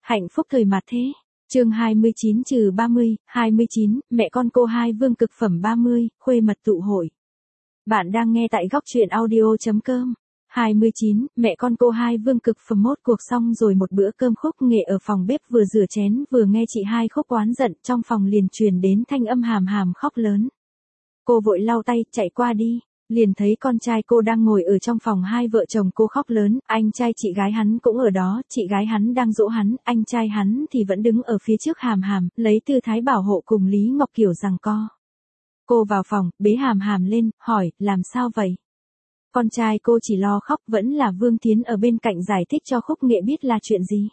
Hạnh phúc thời mạt thế. Chương 29-30, 29, mẹ con cô hai vương cực phẩm 30, khuê mật tụ hội. Bạn đang nghe tại góc truyện audio.com. 29, mẹ con cô hai vương cực phẩm mốt cuộc xong rồi một bữa cơm Khúc Nghệ ở phòng bếp vừa rửa chén vừa nghe chị hai Khúc oán giận, trong phòng liền truyền đến thanh âm hàm hàm khóc lớn. Cô vội lau tay, chạy qua đi, liền thấy con trai cô đang ngồi ở trong phòng, hai vợ chồng cô khóc lớn, anh trai chị gái hắn cũng ở đó, chị gái hắn đang dỗ hắn, anh trai hắn thì vẫn đứng ở phía trước hàm hàm, lấy tư thái bảo hộ cùng Lý Ngọc Kiều giằng co. Cô vào phòng, bế hàm hàm lên, hỏi, làm sao vậy? Con trai cô chỉ lo khóc, vẫn là Vương Tiến ở bên cạnh giải thích cho Khúc Nghệ biết là chuyện gì.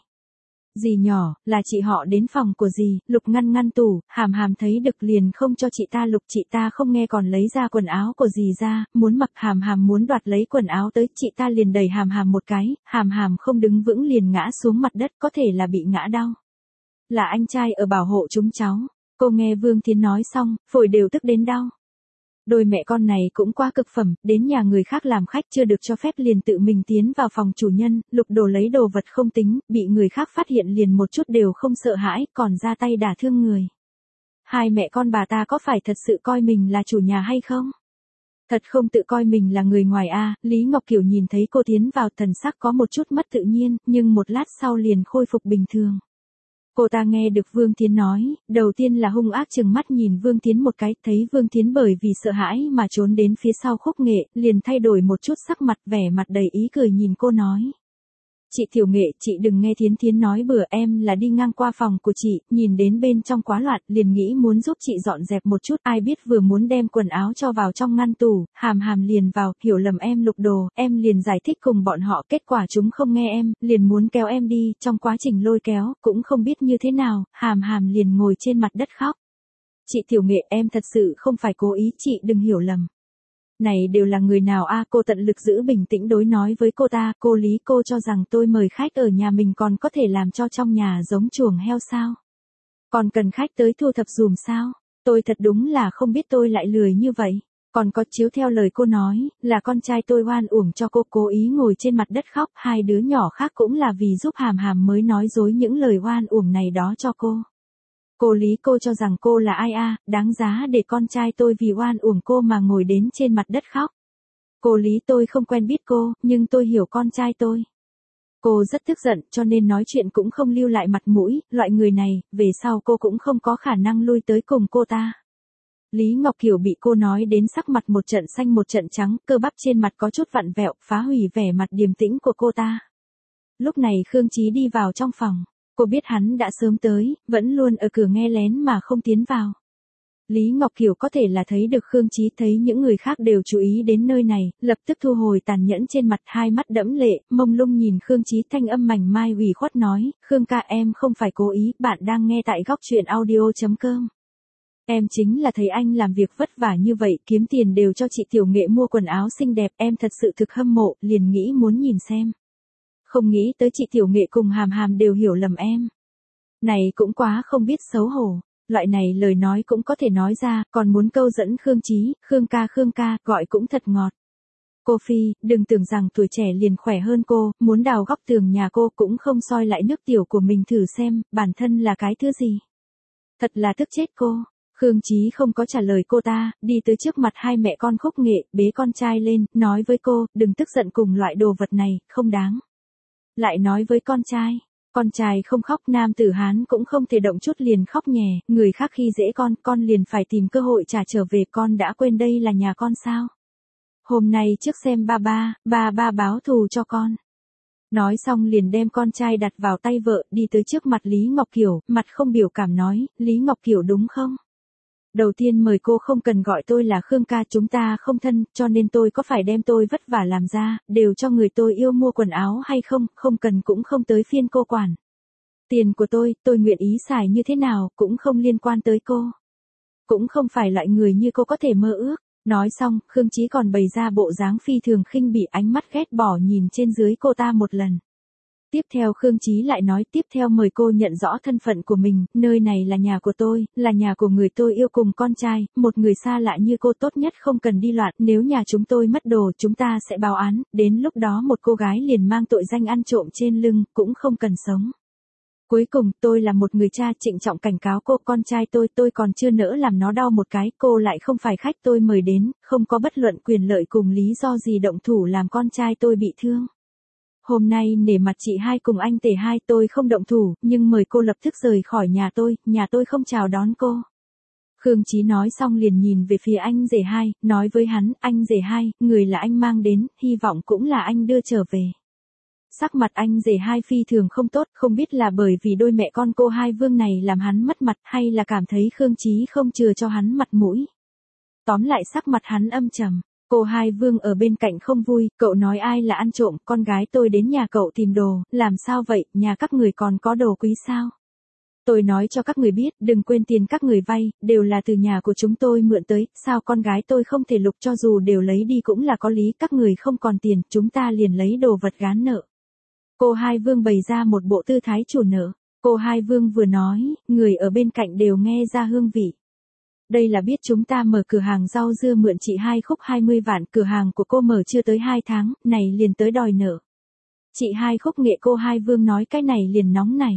Dì nhỏ, là chị họ đến phòng của dì, lục ngăn tủ, hàm hàm thấy được liền không cho chị ta lục, chị ta không nghe còn lấy ra quần áo của dì ra, muốn mặc, hàm hàm muốn đoạt lấy quần áo tới, chị ta liền đẩy hàm hàm một cái, hàm hàm không đứng vững liền ngã xuống mặt đất, có thể là bị ngã đau. Là anh trai ở bảo hộ chúng cháu. Cô nghe Vương Tiến nói xong, phổi đều tức đến đau. Đôi mẹ con này cũng quá cực phẩm, đến nhà người khác làm khách chưa được cho phép liền tự mình tiến vào phòng chủ nhân, lục đồ lấy đồ vật không tính, bị người khác phát hiện liền một chút đều không sợ hãi, còn ra tay đả thương người. Hai mẹ con bà ta có phải thật sự coi mình là chủ nhà hay không? Thật không tự coi mình là người ngoài a. Lý Ngọc Kiều nhìn thấy cô tiến vào, thần sắc có một chút mất tự nhiên, nhưng một lát sau liền khôi phục bình thường. Cô ta nghe được Vương Tiến nói, đầu tiên là hung ác trừng mắt nhìn Vương Tiến một cái, thấy Vương Tiến bởi vì sợ hãi mà trốn đến phía sau Khúc Nghệ, liền thay đổi một chút sắc mặt, vẻ mặt đầy ý cười nhìn cô nói. Chị Tiểu Nghệ, chị đừng nghe Tiến nói bừa, em là đi ngang qua phòng của chị, nhìn đến bên trong quá loạn, liền nghĩ muốn giúp chị dọn dẹp một chút, ai biết vừa muốn đem quần áo cho vào trong ngăn tủ, hàm hàm liền vào, hiểu lầm em lục đồ, em liền giải thích cùng bọn họ, kết quả chúng không nghe em, liền muốn kéo em đi, trong quá trình lôi kéo, cũng không biết như thế nào, hàm hàm liền ngồi trên mặt đất khóc. Chị Tiểu Nghệ, em thật sự không phải cố ý, chị đừng hiểu lầm. Này đều là người nào a? Cô tận lực giữ bình tĩnh đối nói với cô ta, cô Lý, cô cho rằng tôi mời khách ở nhà mình còn có thể làm cho trong nhà giống chuồng heo sao? Còn cần khách tới thu thập dùm sao? Tôi thật đúng là không biết tôi lại lười như vậy. Còn có chiếu theo lời cô nói, là con trai tôi oan uổng cho cô, cố ý ngồi trên mặt đất khóc, hai đứa nhỏ khác cũng là vì giúp hàm hàm mới nói dối những lời oan uổng này đó cho cô. Cô Lý, cô cho rằng cô là ai a, đáng giá để con trai tôi vì oan uổng cô mà ngồi đến trên mặt đất khóc. Cô Lý, tôi không quen biết cô, nhưng tôi hiểu con trai tôi. Cô rất tức giận, cho nên nói chuyện cũng không lưu lại mặt mũi, loại người này, về sau cô cũng không có khả năng lui tới cùng cô ta. Lý Ngọc Kiều bị cô nói đến sắc mặt một trận xanh một trận trắng, cơ bắp trên mặt có chút vặn vẹo, phá hủy vẻ mặt điềm tĩnh của cô ta. Lúc này Khương Chí đi vào trong phòng. Cô biết hắn đã sớm tới, vẫn luôn ở cửa nghe lén mà không tiến vào. Lý Ngọc Kiều có thể là thấy được Khương Chí, thấy những người khác đều chú ý đến nơi này, lập tức thu hồi tàn nhẫn trên mặt, hai mắt đẫm lệ, mông lung nhìn Khương Chí, thanh âm mảnh mai ủy khuất nói, Khương ca, em không phải cố ý, bạn đang nghe tại góc truyện audio.com. Em chính là thấy anh làm việc vất vả như vậy, kiếm tiền đều cho chị Tiểu Nghệ mua quần áo xinh đẹp, em thật sự thực hâm mộ, liền nghĩ muốn nhìn xem. Không nghĩ tới chị Tiểu Nghệ cùng hàm hàm đều hiểu lầm em. Này cũng quá không biết xấu hổ, loại này lời nói cũng có thể nói ra, còn muốn câu dẫn Khương Chí, Khương ca, gọi cũng thật ngọt. Cô Phi, đừng tưởng rằng tuổi trẻ liền khỏe hơn cô, muốn đào góc tường nhà cô cũng không soi lại nước tiểu của mình thử xem, bản thân là cái thứ gì. Thật là tức chết cô. Khương Chí không có trả lời cô ta, đi tới trước mặt hai mẹ con Khúc Nghệ, bế con trai lên, nói với cô, đừng tức giận cùng loại đồ vật này, không đáng. Lại nói với con trai không khóc, nam tử Hán cũng không thể động chút liền khóc nhè, người khác khi dễ con liền phải tìm cơ hội trả trở về, con đã quên đây là nhà con sao? Hôm nay trước xem ba báo thù cho con. Nói xong liền đem con trai đặt vào tay vợ, đi tới trước mặt Lý Ngọc Kiều, mặt không biểu cảm nói, Lý Ngọc Kiều đúng không? Đầu tiên mời cô không cần gọi tôi là Khương ca, chúng ta không thân, cho nên tôi có phải đem tôi vất vả làm ra, đều cho người tôi yêu mua quần áo hay không, không cần cũng không tới phiên cô quản. Tiền của tôi nguyện ý xài như thế nào, cũng không liên quan tới cô. Cũng không phải loại người như cô có thể mơ ước. Nói xong, Khương Chí còn bày ra bộ dáng phi thường khinh bỉ, ánh mắt ghét bỏ nhìn trên dưới cô ta một lần. Tiếp theo Khương Chí lại nói, tiếp theo mời cô nhận rõ thân phận của mình, nơi này là nhà của tôi, là nhà của người tôi yêu cùng con trai, một người xa lạ như cô tốt nhất không cần đi loạn, nếu nhà chúng tôi mất đồ chúng ta sẽ báo án, đến lúc đó một cô gái liền mang tội danh ăn trộm trên lưng, cũng không cần sống. Cuối cùng, tôi là một người cha trịnh trọng cảnh cáo cô, con trai tôi còn chưa nỡ làm nó đau một cái, cô lại không phải khách tôi mời đến, không có bất luận quyền lợi cùng lý do gì động thủ làm con trai tôi bị thương. Hôm nay nể mặt chị hai cùng anh Tề hai tôi không động thủ, nhưng mời cô lập tức rời khỏi nhà tôi không chào đón cô. Khương Chí nói xong liền nhìn về phía anh rể hai, nói với hắn, anh rể hai, người là anh mang đến, hy vọng cũng là anh đưa trở về. Sắc mặt anh rể hai phi thường không tốt, không biết là bởi vì đôi mẹ con cô Hai Vương này làm hắn mất mặt hay là cảm thấy Khương Chí không chừa cho hắn mặt mũi. Tóm lại sắc mặt hắn âm trầm. Cô Hai Vương ở bên cạnh không vui, cậu nói ai là ăn trộm, con gái tôi đến nhà cậu tìm đồ, làm sao vậy, nhà các người còn có đồ quý sao? Tôi nói cho các người biết, đừng quên tiền các người vay, đều là từ nhà của chúng tôi mượn tới, sao con gái tôi không thể lục cho dù đều lấy đi cũng là có lý, các người không còn tiền, chúng ta liền lấy đồ vật gán nợ. Cô Hai Vương bày ra một bộ tư thái chủ nợ, cô Hai Vương vừa nói, người ở bên cạnh đều nghe ra hương vị. Đây là biết chúng ta mở cửa hàng rau dưa mượn chị Hai Khúc 20 vạn, cửa hàng của cô mở chưa tới 2 tháng, này liền tới đòi nợ. Chị Hai Khúc nghệ cô Hai Vương nói cái này liền nóng này.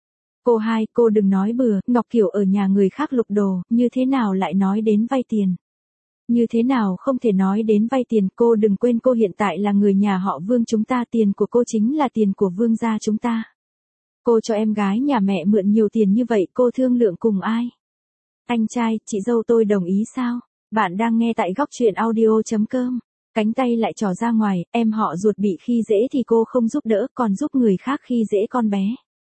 Cô Hai, cô đừng nói bừa, Ngọc Kiều ở nhà người khác lục đồ, như thế nào lại nói đến vay tiền? Như thế nào không thể nói đến vay tiền, cô đừng quên cô hiện tại là người nhà họ Vương chúng ta, tiền của cô chính là tiền của Vương gia chúng ta. Cô cho em gái nhà mẹ mượn nhiều tiền như vậy, cô thương lượng cùng ai? Anh trai, chị dâu tôi đồng ý sao? Bạn đang nghe tại góc truyện audio.com. Cánh tay lại trỏ ra ngoài, em họ ruột bị khi dễ thì cô không giúp đỡ, còn giúp người khác khi dễ con bé.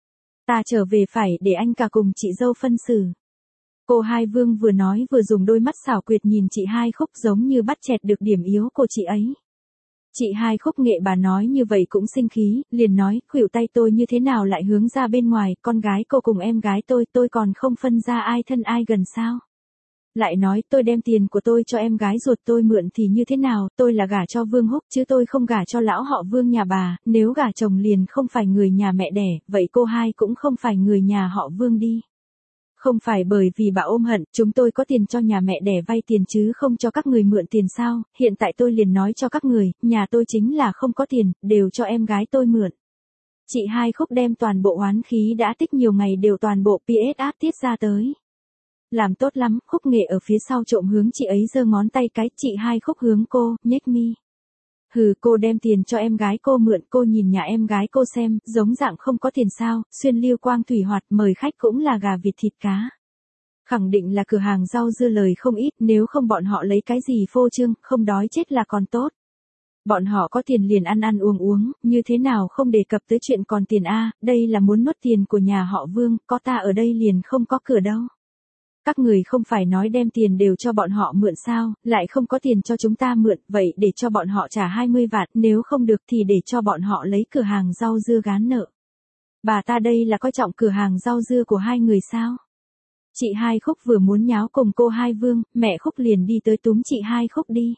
Ta trở về phải để anh cả cùng chị dâu phân xử. Cô Hai Vương vừa nói vừa dùng đôi mắt xảo quyệt nhìn chị Hai Khúc giống như bắt chẹt được điểm yếu của chị ấy. Chị Hai Khúc nghệ bà nói như vậy cũng sinh khí, liền nói, khuỷu tay tôi như thế nào lại hướng ra bên ngoài, con gái cô cùng em gái tôi còn không phân ra ai thân ai gần sao. Lại nói, tôi đem tiền của tôi cho em gái ruột tôi mượn thì như thế nào, tôi là gả cho Vương Húc chứ tôi không gả cho lão họ Vương nhà bà, nếu gả chồng liền không phải người nhà mẹ đẻ, vậy cô Hai cũng không phải người nhà họ Vương đi. Không phải bởi vì bà ôm hận, chúng tôi có tiền cho nhà mẹ đẻ vay tiền chứ không cho các người mượn tiền sao, hiện tại tôi liền nói cho các người, nhà tôi chính là không có tiền, đều cho em gái tôi mượn. Chị Hai Khúc đem toàn bộ oán khí đã tích nhiều ngày đều toàn bộ PS áp tiết ra tới. Làm tốt lắm, Khúc nghệ ở phía sau trộm hướng chị ấy giơ ngón tay cái, chị Hai Khúc hướng cô, nhếch mi. Hừ, cô đem tiền cho em gái cô mượn, cô nhìn nhà em gái cô xem, giống dạng không có tiền sao, xuyên liêu quang thủy hoạt, mời khách cũng là gà vịt thịt cá. Khẳng định là cửa hàng rau dưa lời không ít, nếu không bọn họ lấy cái gì phô trương, không đói chết là còn tốt. Bọn họ có tiền liền ăn ăn uống uống, như thế nào không đề cập tới chuyện còn tiền a, đây là muốn nuốt tiền của nhà họ Vương, có ta ở đây liền không có cửa đâu. Các người không phải nói đem tiền đều cho bọn họ mượn sao, lại không có tiền cho chúng ta mượn, vậy để cho bọn họ trả 20 vạn, nếu không được thì để cho bọn họ lấy cửa hàng rau dưa gán nợ. Bà ta đây là coi trọng cửa hàng rau dưa của hai người sao? Chị Hai Khúc vừa muốn nháo cùng cô Hai Vương, mẹ Khúc liền đi tới túm chị Hai Khúc đi.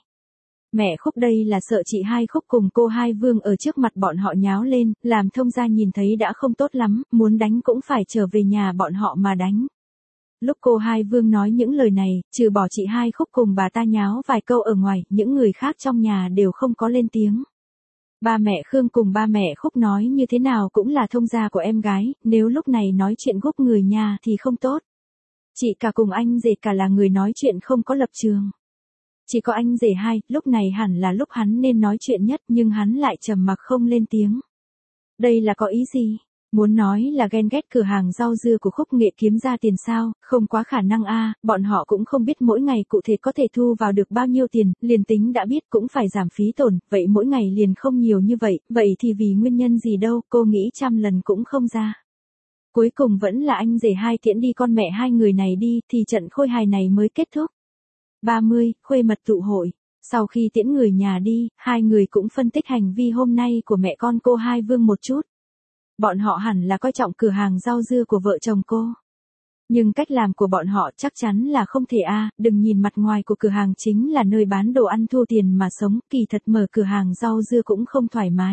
Mẹ Khúc đây là sợ chị Hai Khúc cùng cô Hai Vương ở trước mặt bọn họ nháo lên, làm thông gia nhìn thấy đã không tốt lắm, muốn đánh cũng phải trở về nhà bọn họ mà đánh. Lúc cô Hai Vương nói những lời này, trừ bỏ chị Hai Khúc cùng bà ta nháo vài câu ở ngoài, những người khác trong nhà đều không có lên tiếng. Ba mẹ Khương cùng ba mẹ Khúc nói như thế nào cũng là thông gia của em gái, nếu lúc này nói chuyện gốc người nhà thì không tốt. Chị cả cùng anh rể cả là người nói chuyện không có lập trường. Chỉ có anh rể hai, lúc này hẳn là lúc hắn nên nói chuyện nhất nhưng hắn lại trầm mặc không lên tiếng. Đây là có ý gì? Muốn nói là ghen ghét cửa hàng rau dưa của Khúc nghệ kiếm ra tiền sao, không quá khả năng a, bọn họ cũng không biết mỗi ngày cụ thể có thể thu vào được bao nhiêu tiền, liền tính đã biết cũng phải giảm phí tổn, vậy mỗi ngày liền không nhiều như vậy thì vì nguyên nhân gì đâu, cô nghĩ trăm lần cũng không ra. Cuối cùng vẫn là anh rể hai tiễn đi con mẹ hai người này đi, thì trận khôi hài này mới kết thúc. 30, khuê mật tụ hội. Sau khi tiễn người nhà đi, hai người cũng phân tích hành vi hôm nay của mẹ con cô Hai Vương một chút. Bọn họ hẳn là coi trọng cửa hàng rau dưa của vợ chồng cô. Nhưng cách làm của bọn họ chắc chắn là không thể đừng nhìn mặt ngoài của cửa hàng chính là nơi bán đồ ăn thu tiền mà sống, kỳ thật mở cửa hàng rau dưa cũng không thoải mái.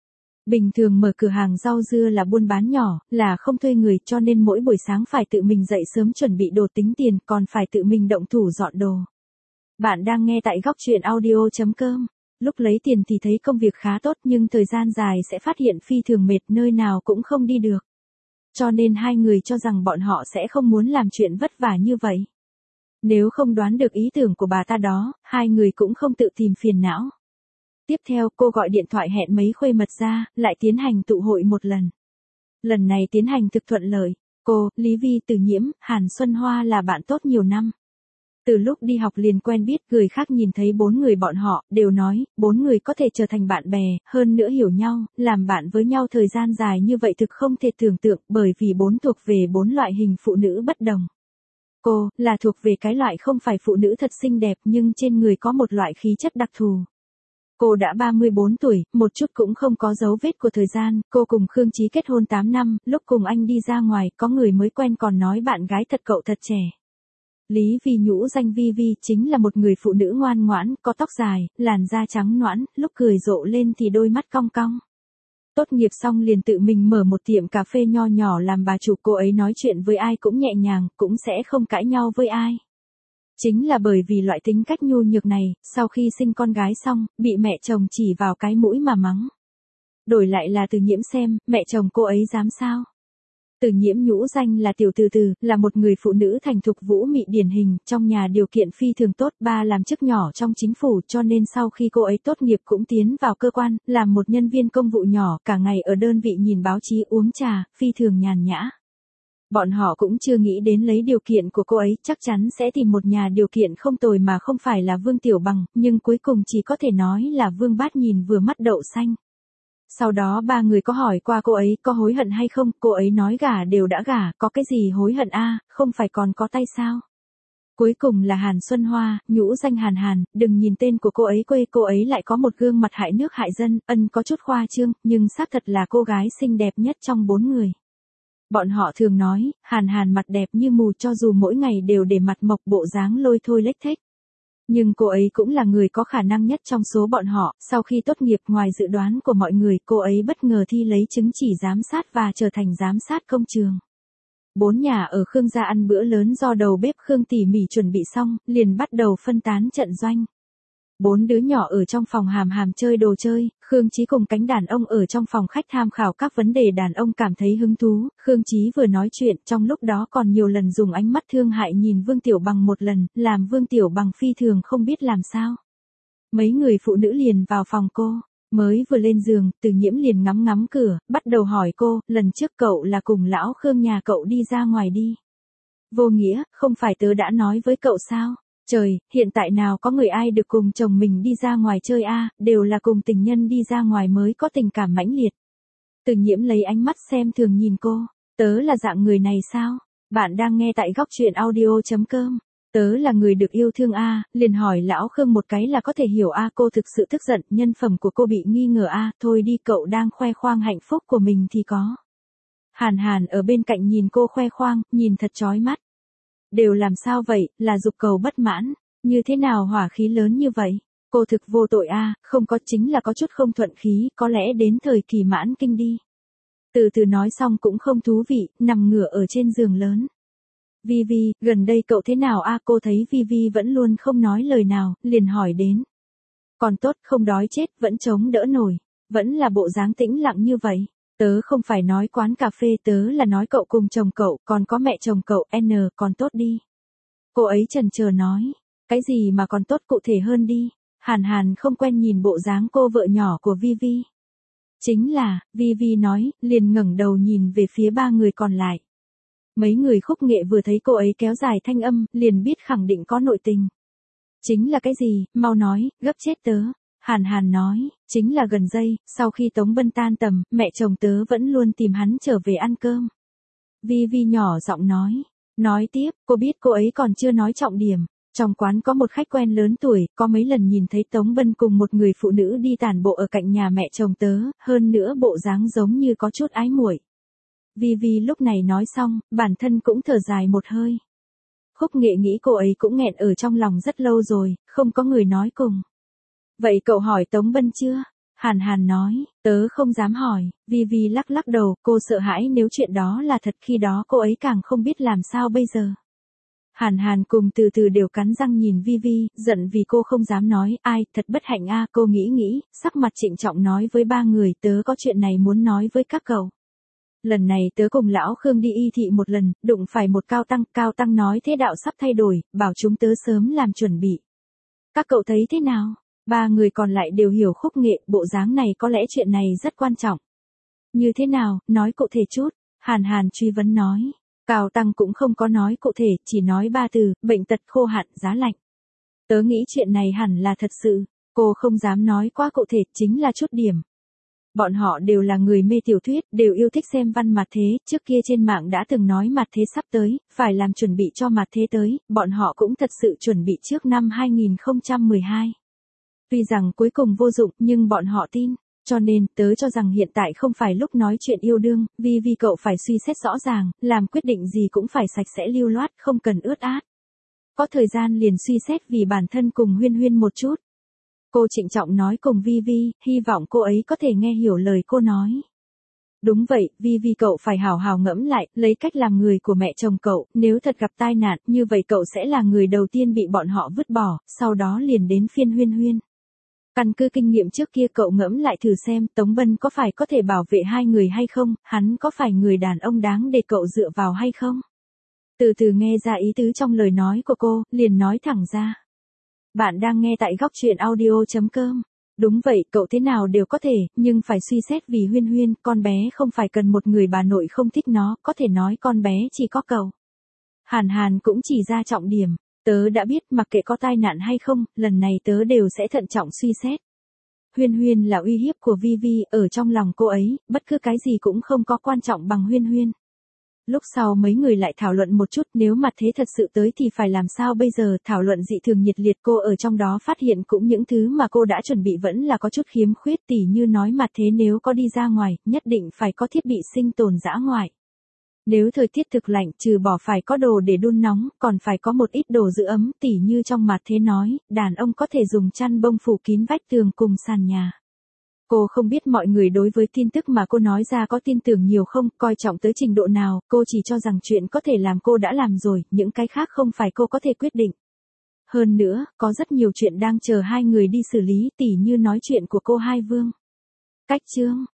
Bình thường mở cửa hàng rau dưa là buôn bán nhỏ, là không thuê người cho nên mỗi buổi sáng phải tự mình dậy sớm chuẩn bị đồ tính tiền, còn phải tự mình động thủ dọn đồ. Bạn đang nghe tại góc truyện audio.com. Lúc lấy tiền thì thấy công việc khá tốt nhưng thời gian dài sẽ phát hiện phi thường mệt, nơi nào cũng không đi được. cho nên hai người cho rằng bọn họ sẽ không muốn làm chuyện vất vả như vậy. Nếu không đoán được ý tưởng của bà ta đó, hai người cũng không tự tìm phiền não. Tiếp theo cô gọi điện thoại hẹn mấy khuê mật ra, lại tiến hành tụ hội một lần. Lần này tiến hành thực thuận lợi. Cô, Lý Vi, Từ Nhiễm, Hàn Xuân Hoa là bạn tốt nhiều năm. Từ lúc đi học liền quen biết, người khác nhìn thấy bốn người bọn họ, đều nói, bốn người có thể trở thành bạn bè, hơn nữa hiểu nhau, làm bạn với nhau thời gian dài như vậy thực không thể tưởng tượng, bởi vì bốn thuộc về bốn loại hình phụ nữ bất đồng. Cô, là thuộc về cái loại không phải phụ nữ thật xinh đẹp nhưng trên người có một loại khí chất đặc thù. Cô đã 34 tuổi, một chút cũng không có dấu vết của thời gian, cô cùng Khương Chí kết hôn 8 năm, lúc cùng anh đi ra ngoài, có người mới quen còn nói bạn gái thật cậu thật trẻ. Lý Vi nhũ danh Vi Vi chính là một người phụ nữ ngoan ngoãn, có tóc dài, làn da trắng nõn, lúc cười rộ lên thì đôi mắt cong cong. Tốt nghiệp xong liền tự mình mở một tiệm cà phê nho nhỏ làm bà chủ, cô ấy nói chuyện với ai cũng nhẹ nhàng, cũng sẽ không cãi nhau với ai. Chính là bởi vì loại tính cách nhu nhược này, sau khi sinh con gái xong, bị mẹ chồng chỉ vào cái mũi mà mắng. Đổi lại là Từ Nhiễm xem, mẹ chồng cô ấy dám sao? Từ Nhiễm nhũ danh là Tiểu Từ Từ, là một người phụ nữ thành thục vũ mị điển hình, trong nhà điều kiện phi thường tốt, ba làm chức nhỏ trong chính phủ, cho nên sau khi cô ấy tốt nghiệp cũng tiến vào cơ quan, làm một nhân viên công vụ nhỏ, cả ngày ở đơn vị nhìn báo chí uống trà, phi thường nhàn nhã. Bọn họ cũng chưa nghĩ đến lấy điều kiện của cô ấy, chắc chắn sẽ tìm một nhà điều kiện không tồi mà không phải là Vương Tiểu Bằng, nhưng cuối cùng chỉ có thể nói là Vương Bát nhìn vừa mắt đậu xanh. Sau đó ba người có hỏi qua cô ấy có hối hận hay không, cô ấy nói gả đều đã gả, có cái gì hối hận a, không phải còn có tay sao. Cuối cùng là Hàn Xuân Hoa, nhũ danh Hàn Hàn, đừng nhìn tên của cô ấy quê, cô ấy lại có một gương mặt hại nước hại dân, có chút khoa trương, nhưng xác thật là cô gái xinh đẹp nhất trong bốn người. Bọn họ thường nói, Hàn Hàn mặt đẹp như mù cho dù mỗi ngày đều để mặt mộc bộ dáng lôi thôi lếch thếch. Nhưng cô ấy cũng là người có khả năng nhất trong số bọn họ, sau khi tốt nghiệp ngoài dự đoán của mọi người, cô ấy bất ngờ thi lấy chứng chỉ giám sát và trở thành giám sát công trường. Bốn nhà ở Khương gia ăn bữa lớn do đầu bếp Khương tỉ mỉ chuẩn bị xong, liền bắt đầu phân tán trận doanh. Bốn đứa nhỏ ở trong phòng hàm hàm chơi đồ chơi, Khương Chí cùng cánh đàn ông ở trong phòng khách tham khảo các vấn đề đàn ông cảm thấy hứng thú, Khương Chí vừa nói chuyện trong lúc đó còn nhiều lần dùng ánh mắt thương hại nhìn Vương Tiểu Bằng một lần, làm Vương Tiểu Bằng phi thường không biết làm sao. Mấy người phụ nữ liền vào phòng cô, mới vừa lên giường, Từ Nhiễm liền ngắm ngắm cửa, bắt đầu hỏi cô, lần trước cậu là cùng lão Khương nhà cậu đi ra ngoài đi. Vô nghĩa, không phải tớ đã nói với cậu sao? Trời, hiện tại nào có người ai được cùng chồng mình đi ra ngoài chơi a, đều là cùng tình nhân đi ra ngoài mới có tình cảm mãnh liệt. Từ Nhiễm lấy ánh mắt xem thường nhìn cô, tớ là dạng người này sao? Bạn đang nghe tại góc truyện audio.com. Tớ là người được yêu thương a, liền hỏi lão Khương một cái là có thể hiểu a, cô thực sự tức giận, nhân phẩm của cô bị nghi ngờ a, thôi đi, cậu đang khoe khoang hạnh phúc của mình thì có. Hàn Hàn ở bên cạnh nhìn cô khoe khoang, nhìn thật chói mắt. Đều làm sao vậy, là dục cầu bất mãn, như thế nào hỏa khí lớn như vậy? Cô thực vô tội a, không có, chính là có chút không thuận khí, có lẽ đến thời kỳ mãn kinh đi. Từ từ nói xong cũng không thú vị, nằm ngửa ở trên giường lớn. Vi Vi, gần đây cậu thế nào a? Cô thấy Vi Vi vẫn luôn không nói lời nào, liền hỏi đến. Còn tốt, không đói chết, vẫn chống đỡ nổi, vẫn là bộ dáng tĩnh lặng như vậy. Tớ không phải nói quán cà phê, tớ là nói cậu cùng chồng cậu, còn có mẹ chồng cậu, còn tốt đi. Cô ấy chần chờ nói, cái gì mà còn tốt cụ thể hơn đi. Hàn Hàn không quen nhìn bộ dáng cô vợ nhỏ của Vi Vi. Chính là, Vi Vi nói, liền ngẩng đầu nhìn về phía ba người còn lại. Mấy người khúc nghệ vừa thấy cô ấy kéo dài thanh âm, liền biết khẳng định có nội tình. Chính là cái gì, mau nói, gấp chết tớ. Hàn Hàn nói, chính là gần đây, sau khi Tống Bân tan tầm, mẹ chồng tớ vẫn luôn tìm hắn trở về ăn cơm. Vi Vi nhỏ giọng nói tiếp, cô biết cô ấy còn chưa nói trọng điểm. Trong quán có một khách quen lớn tuổi, có mấy lần nhìn thấy Tống Bân cùng một người phụ nữ đi tản bộ ở cạnh nhà mẹ chồng tớ, hơn nữa bộ dáng giống như có chút ái muội. Vi Vi lúc này nói xong, bản thân cũng thở dài một hơi. Khúc nghệ nghĩ cô ấy cũng nghẹn ở trong lòng rất lâu rồi, không có người nói cùng. Vậy cậu hỏi Tống Bân chưa? Hàn Hàn nói, tớ không dám hỏi, Vi Vi lắc lắc đầu, cô sợ hãi nếu chuyện đó là thật, khi đó cô ấy càng không biết làm sao bây giờ. Hàn Hàn cùng Từ Từ đều cắn răng nhìn Vi Vi, giận vì cô không dám nói, ai, thật bất hạnh a, cô nghĩ, sắc mặt trịnh trọng nói với ba người, tớ có chuyện này muốn nói với các cậu. Lần này tớ cùng lão Khương đi y thị một lần, đụng phải một cao tăng nói thế đạo sắp thay đổi, bảo chúng tớ sớm làm chuẩn bị. Các cậu thấy thế nào? Ba người còn lại đều hiểu khúc nghệ, bộ dáng này có lẽ chuyện này rất quan trọng. Như thế nào, nói cụ thể chút, Hàn Hàn truy vấn nói. Cao tăng cũng không có nói cụ thể, chỉ nói ba từ, bệnh tật khô hạn, giá lạnh. Tớ nghĩ chuyện này hẳn là thật sự, cô không dám nói quá cụ thể, chính là chút điểm. Bọn họ đều là người mê tiểu thuyết, đều yêu thích xem văn mặt thế, trước kia trên mạng đã từng nói mặt thế sắp tới, phải làm chuẩn bị cho mặt thế tới, bọn họ cũng thật sự chuẩn bị trước năm 2012. Tuy rằng cuối cùng vô dụng, nhưng bọn họ tin, cho nên tớ cho rằng hiện tại không phải lúc nói chuyện yêu đương, vì cậu phải suy xét rõ ràng, làm quyết định gì cũng phải sạch sẽ lưu loát, không cần ướt át. Có thời gian liền suy xét vì bản thân cùng Huyên Huyên một chút. Cô trịnh trọng nói cùng Vi, hy vọng cô ấy có thể nghe hiểu lời cô nói. Đúng vậy, Vi cậu phải hào hào ngẫm lại, lấy cách làm người của mẹ chồng cậu, nếu thật gặp tai nạn, như vậy cậu sẽ là người đầu tiên bị bọn họ vứt bỏ, sau đó liền đến phiên Huyên. Căn cứ kinh nghiệm trước kia cậu ngẫm lại thử xem, Tống Bân có phải có thể bảo vệ hai người hay không, hắn có phải người đàn ông đáng để cậu dựa vào hay không? Từ từ nghe ra ý tứ trong lời nói của cô, liền nói thẳng ra. Bạn đang nghe tại góc truyện audio.com. Đúng vậy, cậu thế nào đều có thể, nhưng phải suy xét vì Huyên, con bé không phải cần một người bà nội không thích nó, có thể nói con bé chỉ có cậu. Hàn cũng chỉ ra trọng điểm, tớ đã biết mặc kệ có tai nạn hay không, lần này tớ đều sẽ thận trọng suy xét. Huyên là uy hiếp của Vi, ở trong lòng cô ấy, bất cứ cái gì cũng không có quan trọng bằng Huyên. Lúc sau mấy người lại thảo luận một chút, nếu mặt thế thật sự tới thì phải làm sao bây giờ, thảo luận dị thường nhiệt liệt, cô ở trong đó phát hiện cũng những thứ mà cô đã chuẩn bị vẫn là có chút khiếm khuyết, tỉ như nói mặt thế nếu có đi ra ngoài, nhất định phải có thiết bị sinh tồn dã ngoại. Nếu thời tiết thực lạnh, trừ bỏ phải có đồ để đun nóng, còn phải có một ít đồ giữ ấm, tỉ như trong mặt thế nói, đàn ông có thể dùng chăn bông phủ kín vách tường cùng sàn nhà. Cô không biết mọi người đối với tin tức mà cô nói ra có tin tưởng nhiều không, coi trọng tới trình độ nào, cô chỉ cho rằng chuyện có thể làm cô đã làm rồi, những cái khác không phải cô có thể quyết định. Hơn nữa, có rất nhiều chuyện đang chờ hai người đi xử lý, tỉ như nói chuyện của cô Hai Vương. Cách chương